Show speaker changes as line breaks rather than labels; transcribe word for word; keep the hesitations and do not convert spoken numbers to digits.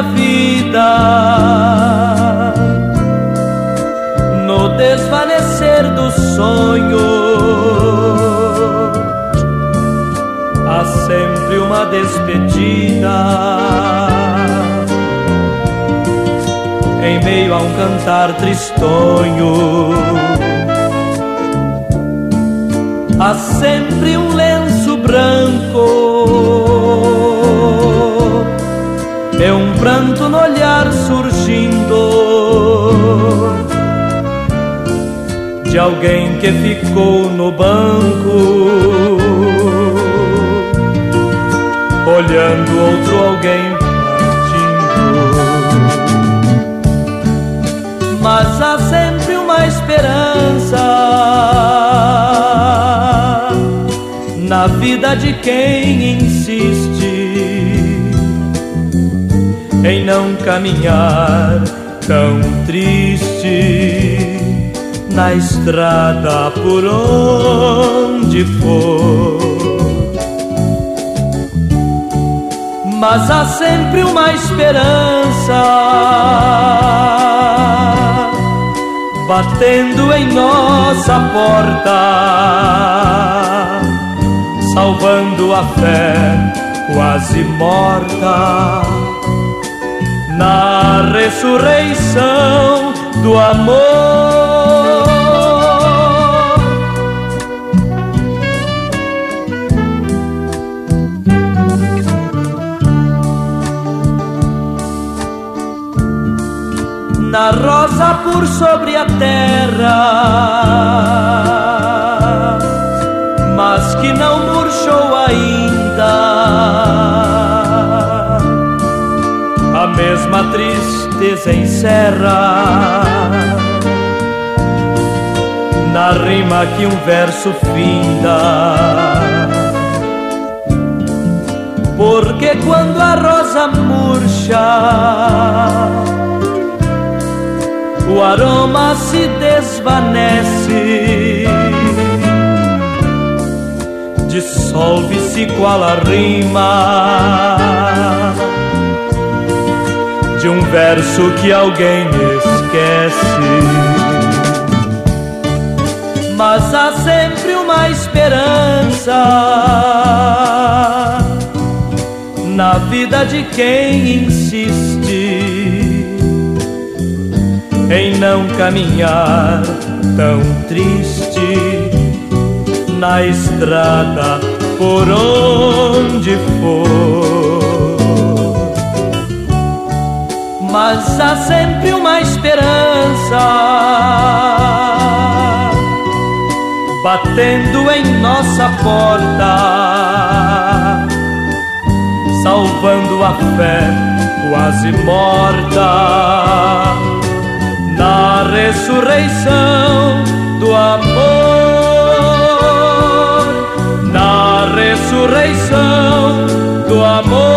da vida, no desvanecer do sonho, há sempre uma despedida. Em meio a um cantar tristonho, há sempre um lenço branco, é um pranto no olhar surgindo de alguém que ficou no banco, olhando outro alguém partindo. Mas há sempre uma esperança na vida de quem insiste em não caminhar tão triste na estrada por onde for. Mas há sempre uma esperança batendo em nossa porta, salvando a fé quase morta na ressurreição do amor. Na rosa por sobre a terra, mas que não murchou ainda, a mesma tristeza encerra na rima que um verso finda. Porque quando a rosa murcha, o aroma se desvanece, dissolve-se qual a rima de um verso que alguém esquece. Mas há sempre uma esperança na vida de quem insiste em não caminhar tão triste na estrada por onde for. Mas há sempre uma esperança batendo em nossa porta, salvando a fé quase morta na ressurreição do amor, na ressurreição do amor.